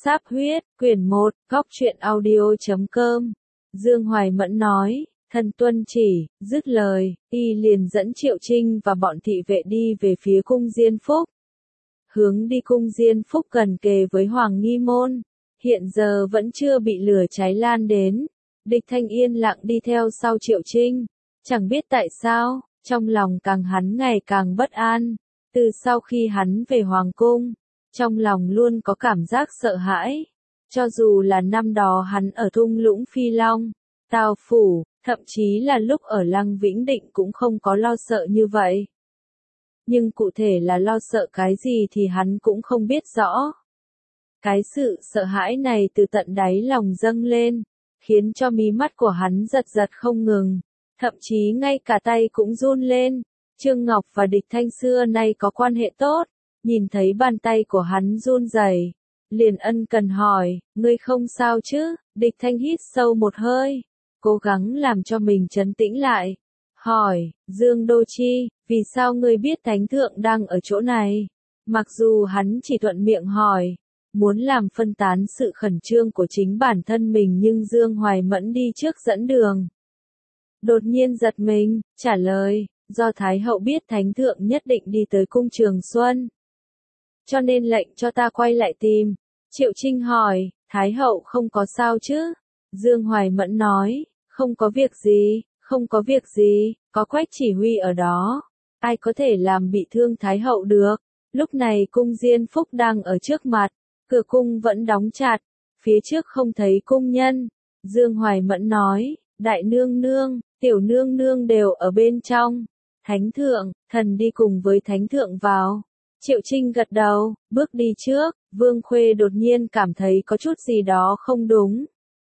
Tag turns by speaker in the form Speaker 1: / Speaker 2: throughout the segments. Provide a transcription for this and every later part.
Speaker 1: Sáp huyết, quyển 1, góc truyện audio.com. Dương Hoài Mẫn nói, thần tuân chỉ, dứt lời, y liền dẫn Triệu Trinh và bọn thị vệ đi về phía cung Diên Phúc. Hướng đi cung Diên Phúc gần kề với Hoàng Nghi Môn, hiện giờ vẫn chưa bị lửa cháy lan đến. Địch Thanh yên lặng đi theo sau Triệu Trinh, chẳng biết tại sao, trong lòng hắn ngày càng bất an. Từ sau khi hắn về Hoàng cung, trong lòng luôn có cảm giác sợ hãi. Cho dù là năm đó hắn ở thung lũng Phi Long, Tào Phủ, thậm chí là lúc ở Lăng Vĩnh Định cũng không có lo sợ như vậy. Nhưng cụ thể là lo sợ cái gì thì hắn cũng không biết rõ. Cái sự sợ hãi này từ tận đáy lòng dâng lên, khiến cho mí mắt của hắn giật giật không ngừng, thậm chí ngay cả tay cũng run lên. Trương Ngọc và Địch Thanh xưa nay có quan hệ tốt, nhìn thấy bàn tay của hắn run rẩy, liền ân cần hỏi, ngươi không sao chứ? Địch Thanh hít sâu một hơi, cố gắng làm cho mình trấn tĩnh lại, hỏi, Dương Đô Chi, vì sao ngươi biết Thánh Thượng đang ở chỗ này? Mặc dù hắn chỉ thuận miệng hỏi, muốn làm phân tán sự khẩn trương của chính bản thân mình, nhưng Dương Hoài Mẫn đi trước dẫn đường. Đột nhiên giật mình, trả lời, do Thái Hậu biết Thánh Thượng nhất định đi tới cung Trường Xuân, cho nên lệnh cho ta quay lại tìm. Triệu Trinh hỏi, Thái Hậu không có sao chứ? Dương Hoài Mẫn nói, không có việc gì, không có việc gì, có Quách chỉ huy ở đó, ai có thể làm bị thương Thái Hậu được. Lúc này cung Diên Phúc đang ở trước mặt, cửa cung vẫn đóng chặt, phía trước không thấy cung nhân. Dương Hoài Mẫn nói, đại nương nương, tiểu nương nương đều ở bên trong. Thánh Thượng, thần đi cùng với Thánh Thượng vào. Triệu Trinh gật đầu, bước đi trước. Vương Khuê đột nhiên cảm thấy có chút gì đó không đúng.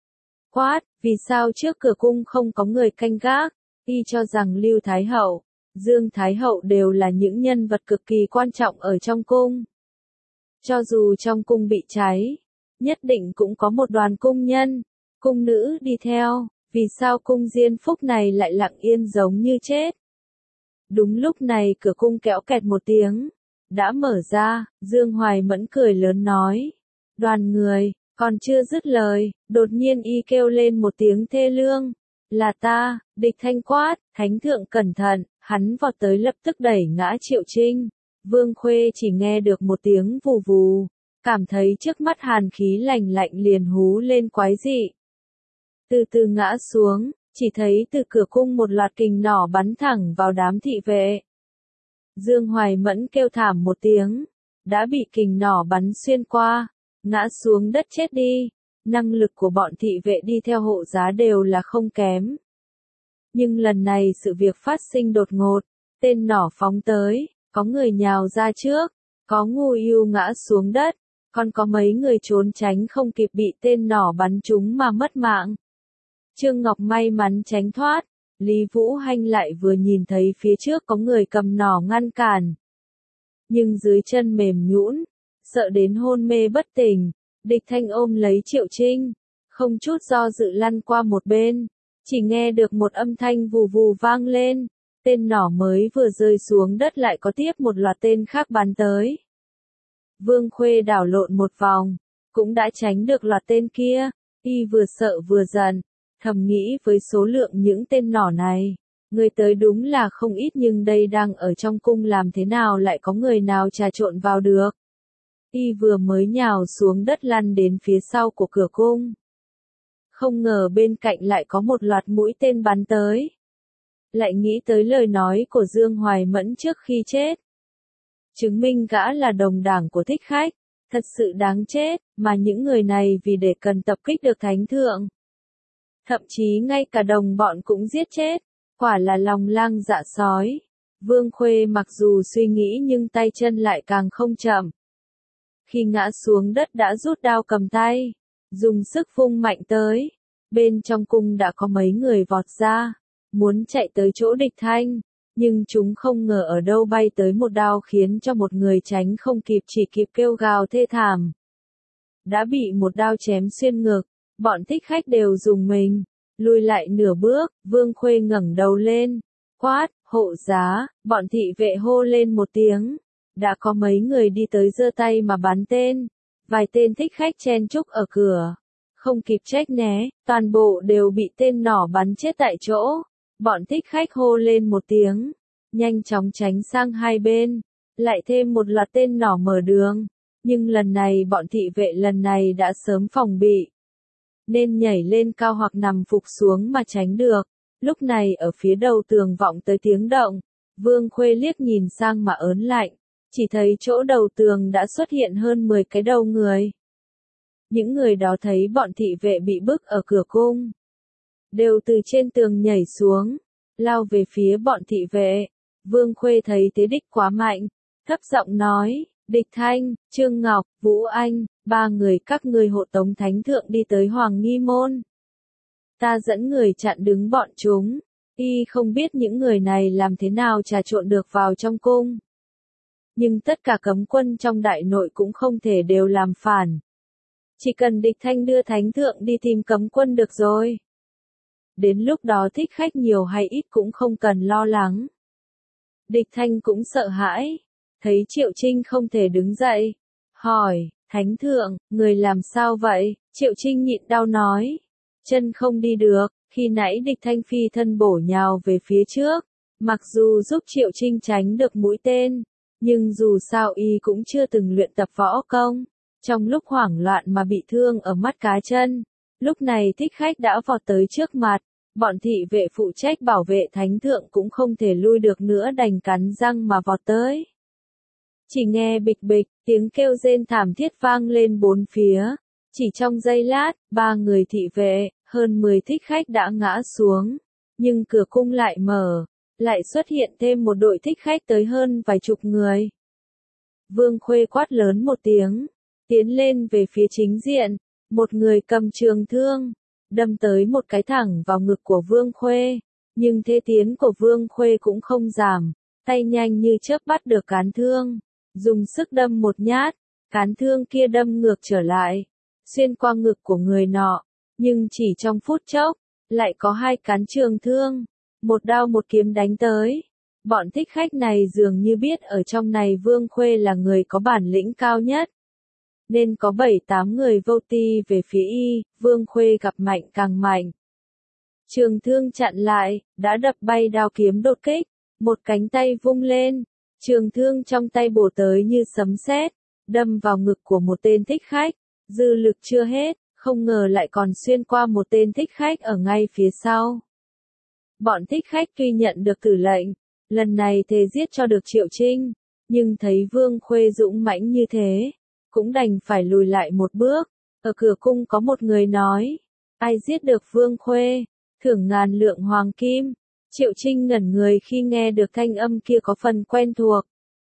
Speaker 1: Quát, vì sao trước cửa cung không có người canh gác? Y cho rằng Lưu Thái Hậu, Dương Thái Hậu đều là những nhân vật cực kỳ quan trọng ở trong cung. Cho dù trong cung bị cháy, nhất định cũng có một đoàn cung nhân, cung nữ đi theo. Vì sao cung Diên Phúc này lại lặng yên giống như chết? Đúng lúc này cửa cung kéo kẹt một tiếng, đã mở ra. Dương Hoài Mẫn cười lớn nói, đoàn người, còn chưa dứt lời, đột nhiên y kêu lên một tiếng thê lương, là ta. Địch Thanh quát, Thánh Thượng cẩn thận, hắn vọt tới lập tức đẩy ngã Triệu Trinh. Vương Khuê chỉ nghe được một tiếng vù vù, cảm thấy trước mắt hàn khí lạnh lạnh liền hú lên quái dị. Từ từ ngã xuống, chỉ thấy từ cửa cung một loạt kình nỏ bắn thẳng vào đám thị vệ. Dương Hoài Mẫn kêu thảm một tiếng, đã bị kình nỏ bắn xuyên qua, ngã xuống đất chết đi. Năng lực của bọn thị vệ đi theo hộ giá đều là không kém. Nhưng lần này sự việc phát sinh đột ngột, tên nỏ phóng tới, có người nhào ra trước, có ngu yêu ngã xuống đất, còn có mấy người trốn tránh không kịp bị tên nỏ bắn trúng mà mất mạng. Trương Ngọc may mắn tránh thoát, Lý Vũ Hanh lại vừa nhìn thấy phía trước có người cầm nỏ ngăn cản. Nhưng dưới chân mềm nhũn, sợ đến hôn mê bất tỉnh. Địch Thanh ôm lấy Triệu Trinh, không chút do dự lăn qua một bên, chỉ nghe được một âm thanh vù vù vang lên, tên nỏ mới vừa rơi xuống đất lại có tiếp một loạt tên khác bắn tới. Vương Khuê đảo lộn một vòng, cũng đã tránh được loạt tên kia, y vừa sợ vừa giận, thầm nghĩ với số lượng những tên nỏ này, người tới đúng là không ít, nhưng đây đang ở trong cung làm thế nào lại có người nào trà trộn vào được. Y vừa mới nhào xuống đất lăn đến phía sau của cửa cung. Không ngờ bên cạnh lại có một loạt mũi tên bắn tới. Lại nghĩ tới lời nói của Dương Hoài Mẫn trước khi chết. Chứng minh gã là đồng đảng của Thích Khách, thật sự đáng chết, mà những người này vì để cần tập kích được Thánh Thượng. Thậm chí ngay cả đồng bọn cũng giết chết, quả là lòng lang dạ sói. Vương Khuê mặc dù suy nghĩ nhưng tay chân lại càng không chậm. Khi ngã xuống đất đã rút đao cầm tay, dùng sức vung mạnh tới. Bên trong cung đã có mấy người vọt ra, muốn chạy tới chỗ Địch Thanh, nhưng chúng không ngờ ở đâu bay tới một đao khiến cho một người tránh không kịp, chỉ kịp kêu gào thê thảm. Đã bị một đao chém xuyên ngực, bọn Thích Khách đều dùng mình, lùi lại nửa bước. Vương Khuê ngẩng đầu lên, quát, hộ giá. Bọn thị vệ hô lên một tiếng. Đã có mấy người đi tới giơ tay mà bắn tên. Vài tên thích khách chen chúc ở cửa. Không kịp trách né, toàn bộ đều bị tên nỏ bắn chết tại chỗ. Bọn thích khách hô lên một tiếng, nhanh chóng tránh sang hai bên. Lại thêm một loạt tên nỏ mở đường. Nhưng lần này bọn thị vệ lần này đã sớm phòng bị. Nên nhảy lên cao hoặc nằm phục xuống mà tránh được. Lúc này ở phía đầu tường vọng tới tiếng động. Vương Khuê liếc nhìn sang mà ớn lạnh. Chỉ thấy chỗ đầu tường đã xuất hiện hơn 10 cái đầu người. Những người đó thấy bọn thị vệ bị bức ở cửa cung. Đều từ trên tường nhảy xuống. Lao về phía bọn thị vệ. Vương Khuê thấy thế địch quá mạnh. Thấp giọng nói, Địch Thanh, Trương Ngọc, Vũ Anh, 3 người các ngươi hộ tống thánh thượng đi tới Hoàng Nghi Môn. Ta dẫn người chặn đứng bọn chúng. Y không biết những người này làm thế nào trà trộn được vào trong cung. Nhưng tất cả cấm quân trong đại nội cũng không thể đều làm phản. Chỉ cần Địch Thanh đưa thánh thượng đi tìm cấm quân được rồi. Đến lúc đó thích khách nhiều hay ít cũng không cần lo lắng. Địch Thanh cũng sợ hãi. Thấy Triệu Trinh không thể đứng dậy. Hỏi, thánh thượng, người làm sao vậy? Triệu Trinh nhịn đau nói. Chân không đi được, khi nãy Địch Thanh phi thân bổ nhào về phía trước. Mặc dù giúp Triệu Trinh tránh được mũi tên, nhưng dù sao y cũng chưa từng luyện tập võ công. Trong lúc hoảng loạn mà bị thương ở mắt cá chân. Lúc này thích khách đã vọt tới trước mặt. Bọn thị vệ phụ trách bảo vệ thánh thượng cũng không thể lui được nữa đành cắn răng mà vọt tới. Chỉ nghe bịch bịch, tiếng kêu rên thảm thiết vang lên bốn phía. Chỉ trong giây lát, 3 người thị vệ, hơn 10 thích khách đã ngã xuống. Nhưng cửa cung lại mở, lại xuất hiện thêm một đội thích khách tới hơn vài chục người. Vương Khuê quát lớn một tiếng, tiến lên về phía chính diện. Một người cầm trường thương, đâm tới một cái thẳng vào ngực của Vương Khuê. Nhưng thế tiến của Vương Khuê cũng không giảm, tay nhanh như chớp bắt được cán thương. Dùng sức đâm một nhát, cán thương kia đâm ngược trở lại, xuyên qua ngực của người nọ, nhưng chỉ trong phút chốc, lại có 2 cán trường thương, một đao một kiếm đánh tới. Bọn thích khách này dường như biết ở trong này Vương Khuê là người có bản lĩnh cao nhất. Nên có 7-8 người vô ti về phía y, Vương Khuê gặp mạnh càng mạnh. Trường thương chặn lại, đã đập bay đao kiếm đột kích, một cánh tay vung lên. Trường thương trong tay bổ tới như sấm sét, đâm vào ngực của một tên thích khách. Dư lực chưa hết, không ngờ lại còn xuyên qua một tên thích khách ở ngay phía sau. Bọn thích khách tuy nhận được tử lệnh, lần này thề giết cho được Triệu Trinh, nhưng thấy Vương Khuê dũng mãnh như thế, cũng đành phải lùi lại một bước. Ở cửa cung có một người nói, ai giết được Vương Khuê, thưởng 1000 lượng hoàng kim. Triệu Trinh ngẩn người khi nghe được thanh âm kia có phần quen thuộc.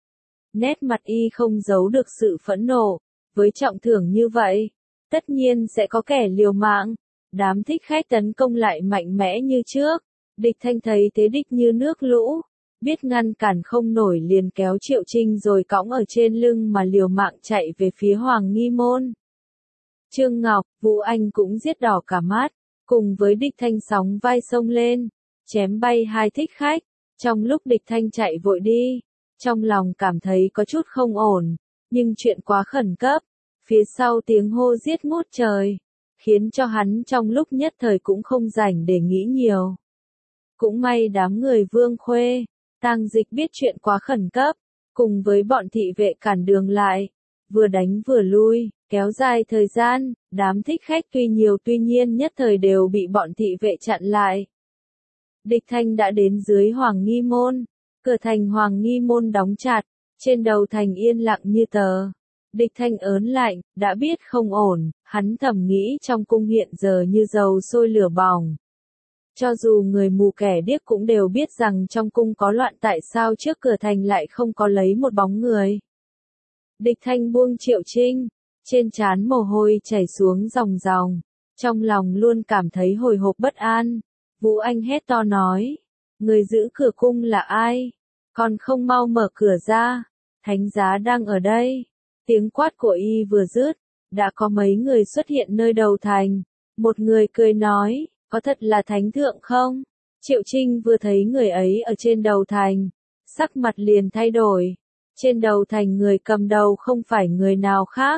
Speaker 1: Nét mặt y không giấu được sự phẫn nộ, với trọng thưởng như vậy, tất nhiên sẽ có kẻ liều mạng. Đám thích khách tấn công lại mạnh mẽ như trước, Địch Thanh thấy thế địch như nước lũ, biết ngăn cản không nổi liền kéo Triệu Trinh rồi cõng ở trên lưng mà liều mạng chạy về phía Hoàng Nghi Môn. Trương Ngọc, Vũ Anh cũng giết đỏ cả mắt, cùng với Địch Thanh sóng vai xông lên, chém bay 2 thích khách. Trong lúc Địch Thanh chạy vội đi, trong lòng cảm thấy có chút không ổn, nhưng chuyện quá khẩn cấp, phía sau tiếng hô giết ngút trời, khiến cho hắn trong lúc nhất thời cũng không rảnh để nghĩ nhiều. Cũng may đám người Vương Khuê, Tang Dịch biết chuyện quá khẩn cấp, cùng với bọn thị vệ cản đường lại, vừa đánh vừa lui, kéo dài thời gian. Đám thích khách tuy nhiều tuy nhiên nhất thời đều bị bọn thị vệ chặn lại. Địch Thanh đã đến dưới Hoàng Nghi Môn, cửa thành Hoàng Nghi Môn đóng chặt, trên đầu thành yên lặng như tờ. Địch Thanh ớn lạnh, đã biết không ổn, hắn thầm nghĩ trong cung hiện giờ như dầu sôi lửa bỏng. Cho dù người mù kẻ điếc cũng đều biết rằng trong cung có loạn, tại sao trước cửa thành lại không có lấy một bóng người. Địch Thanh buông Triệu Trinh, trên trán mồ hôi chảy xuống ròng ròng, trong lòng luôn cảm thấy hồi hộp bất an. Vũ Anh hét to nói, người giữ cửa cung là ai? Còn không mau mở cửa ra, thánh giá đang ở đây. Tiếng quát của y vừa dứt, đã có mấy người xuất hiện nơi đầu thành. Một người cười nói, có thật là thánh thượng không? Triệu Trinh vừa thấy người ấy ở trên đầu thành, sắc mặt liền thay đổi. Trên đầu thành người cầm đầu không phải người nào khác,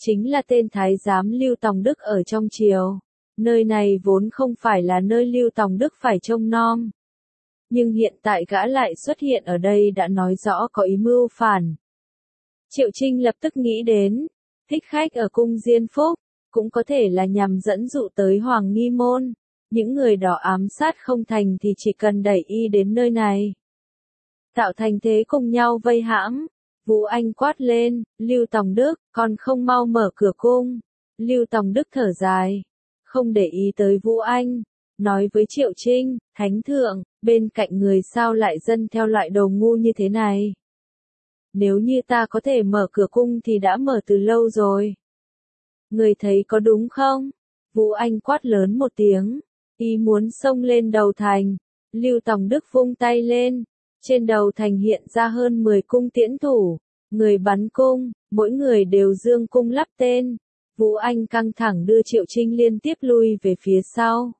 Speaker 1: chính là tên thái giám Lưu Tòng Đức ở trong triều. Nơi này vốn không phải là nơi Lưu Tòng Đức phải trông nom. Nhưng hiện tại gã lại xuất hiện ở đây đã nói rõ có ý mưu phản. Triệu Trinh lập tức nghĩ đến, thích khách ở cung Diên Phúc, cũng có thể là nhằm dẫn dụ tới Hoàng Nghi Môn. Những người đó ám sát không thành thì chỉ cần đẩy y đến nơi này. Tạo thành thế cùng nhau vây hãm. Vũ Anh quát lên, Lưu Tòng Đức, còn không mau mở cửa cung. Lưu Tòng Đức thở dài, không để ý tới Vũ Anh, nói với Triệu Trinh, Thánh Thượng, bên cạnh người sao lại dâng theo loại đồ ngu như thế này. Nếu như ta có thể mở cửa cung thì đã mở từ lâu rồi. Người thấy có đúng không? Vũ Anh quát lớn một tiếng, y muốn xông lên đầu thành. Lưu Tòng Đức vung tay lên, trên đầu thành hiện ra hơn 10 cung tiễn thủ, người bắn cung, mỗi người đều dương cung lắp tên. Vũ Anh căng thẳng đưa Triệu Trinh liên tiếp lui về phía sau.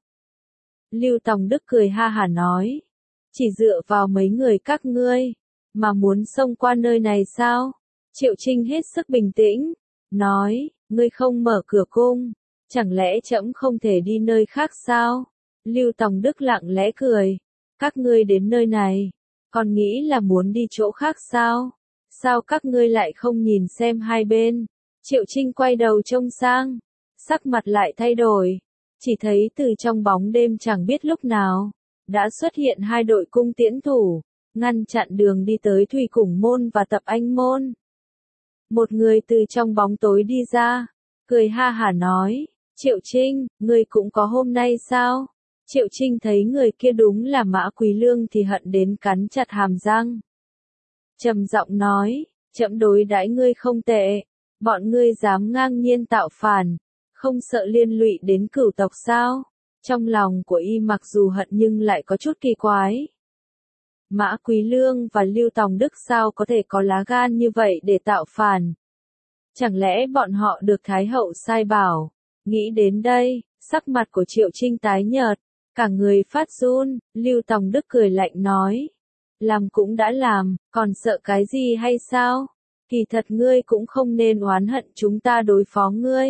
Speaker 1: Lưu Tòng Đức cười ha hả nói, chỉ dựa vào mấy người các ngươi, mà muốn xông qua nơi này sao? Triệu Trinh hết sức bình tĩnh, nói, ngươi không mở cửa cung, chẳng lẽ trẫm không thể đi nơi khác sao? Lưu Tòng Đức lặng lẽ cười, các ngươi đến nơi này, còn nghĩ là muốn đi chỗ khác sao? Sao các ngươi lại không nhìn xem hai bên? Triệu Trinh quay đầu trông sang, sắc mặt lại thay đổi, chỉ thấy từ trong bóng đêm chẳng biết lúc nào, đã xuất hiện hai đội cung tiễn thủ, ngăn chặn đường đi tới Thủy Củng Môn và Tập Anh Môn. Một người từ trong bóng tối đi ra, cười ha hả nói, Triệu Trinh, ngươi cũng có hôm nay sao? Triệu Trinh thấy người kia đúng là Mã Quý Lương thì hận đến cắn chặt hàm răng. Trầm giọng nói, trẫm đối đãi ngươi không tệ, bọn ngươi dám ngang nhiên tạo phản, không sợ liên lụy đến cửu tộc sao? Trong lòng của y mặc dù hận nhưng lại có chút kỳ quái. Mã Quý Lương và Lưu Tòng Đức sao có thể có lá gan như vậy để tạo phản? Chẳng lẽ bọn họ được Thái hậu sai bảo? Nghĩ đến đây, sắc mặt của Triệu Trinh tái nhợt, cả người phát run. Lưu Tòng Đức cười lạnh nói, làm cũng đã làm, còn sợ cái gì hay sao? Kỳ thật ngươi cũng không nên oán hận chúng ta đối phó ngươi.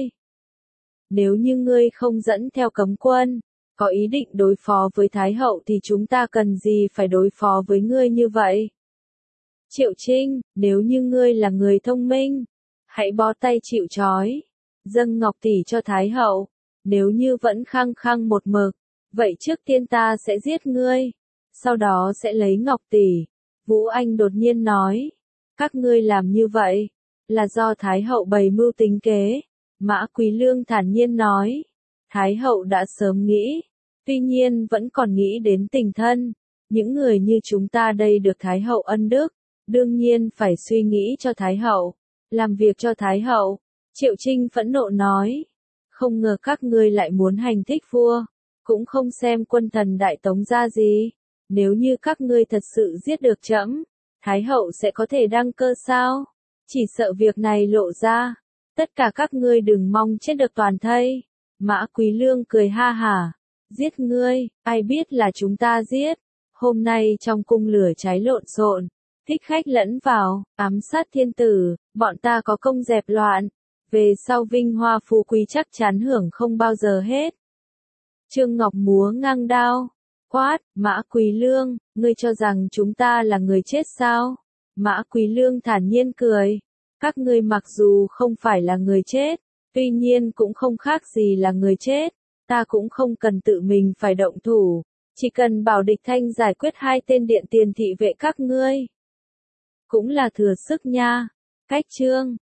Speaker 1: Nếu như ngươi không dẫn theo cấm quân, có ý định đối phó với Thái hậu thì chúng ta cần gì phải đối phó với ngươi như vậy? Triệu Trinh, nếu như ngươi là người thông minh, hãy bó tay chịu trói, dâng ngọc tỷ cho Thái hậu. Nếu như vẫn khăng khăng một mực, vậy trước tiên ta sẽ giết ngươi, sau đó sẽ lấy ngọc tỷ. Vũ Anh đột nhiên nói, các ngươi làm như vậy, là do Thái hậu bày mưu tính kế. Mã Quý Lương thản nhiên nói, Thái hậu đã sớm nghĩ, tuy nhiên vẫn còn nghĩ đến tình thân. Những người như chúng ta đây được Thái hậu ân đức, đương nhiên phải suy nghĩ cho Thái hậu, làm việc cho Thái hậu. Triệu Trinh phẫn nộ nói, không ngờ các ngươi lại muốn hành thích vua, cũng không xem quân thần đại tống ra gì. Nếu như các ngươi thật sự giết được trẫm, Thái hậu sẽ có thể đăng cơ sao? Chỉ sợ việc này lộ ra, tất cả các ngươi đừng mong chết được toàn thây. Mã Quý Lương cười ha hả, giết ngươi, ai biết là chúng ta giết. Hôm nay trong cung lửa cháy lộn xộn, thích khách lẫn vào, ám sát thiên tử, bọn ta có công dẹp loạn. Về sau vinh hoa phú quý chắc chắn hưởng không bao giờ hết. Trương Ngọc múa ngang đao, quát, Mã Quý Lương, ngươi cho rằng chúng ta là người chết sao? Mã Quý Lương thản nhiên cười, các ngươi mặc dù không phải là người chết, tuy nhiên cũng không khác gì là người chết, ta cũng không cần tự mình phải động thủ, chỉ cần bảo địch thanh giải quyết hai tên điện tiền thị vệ các ngươi. Cũng là thừa sức nha. Cách chương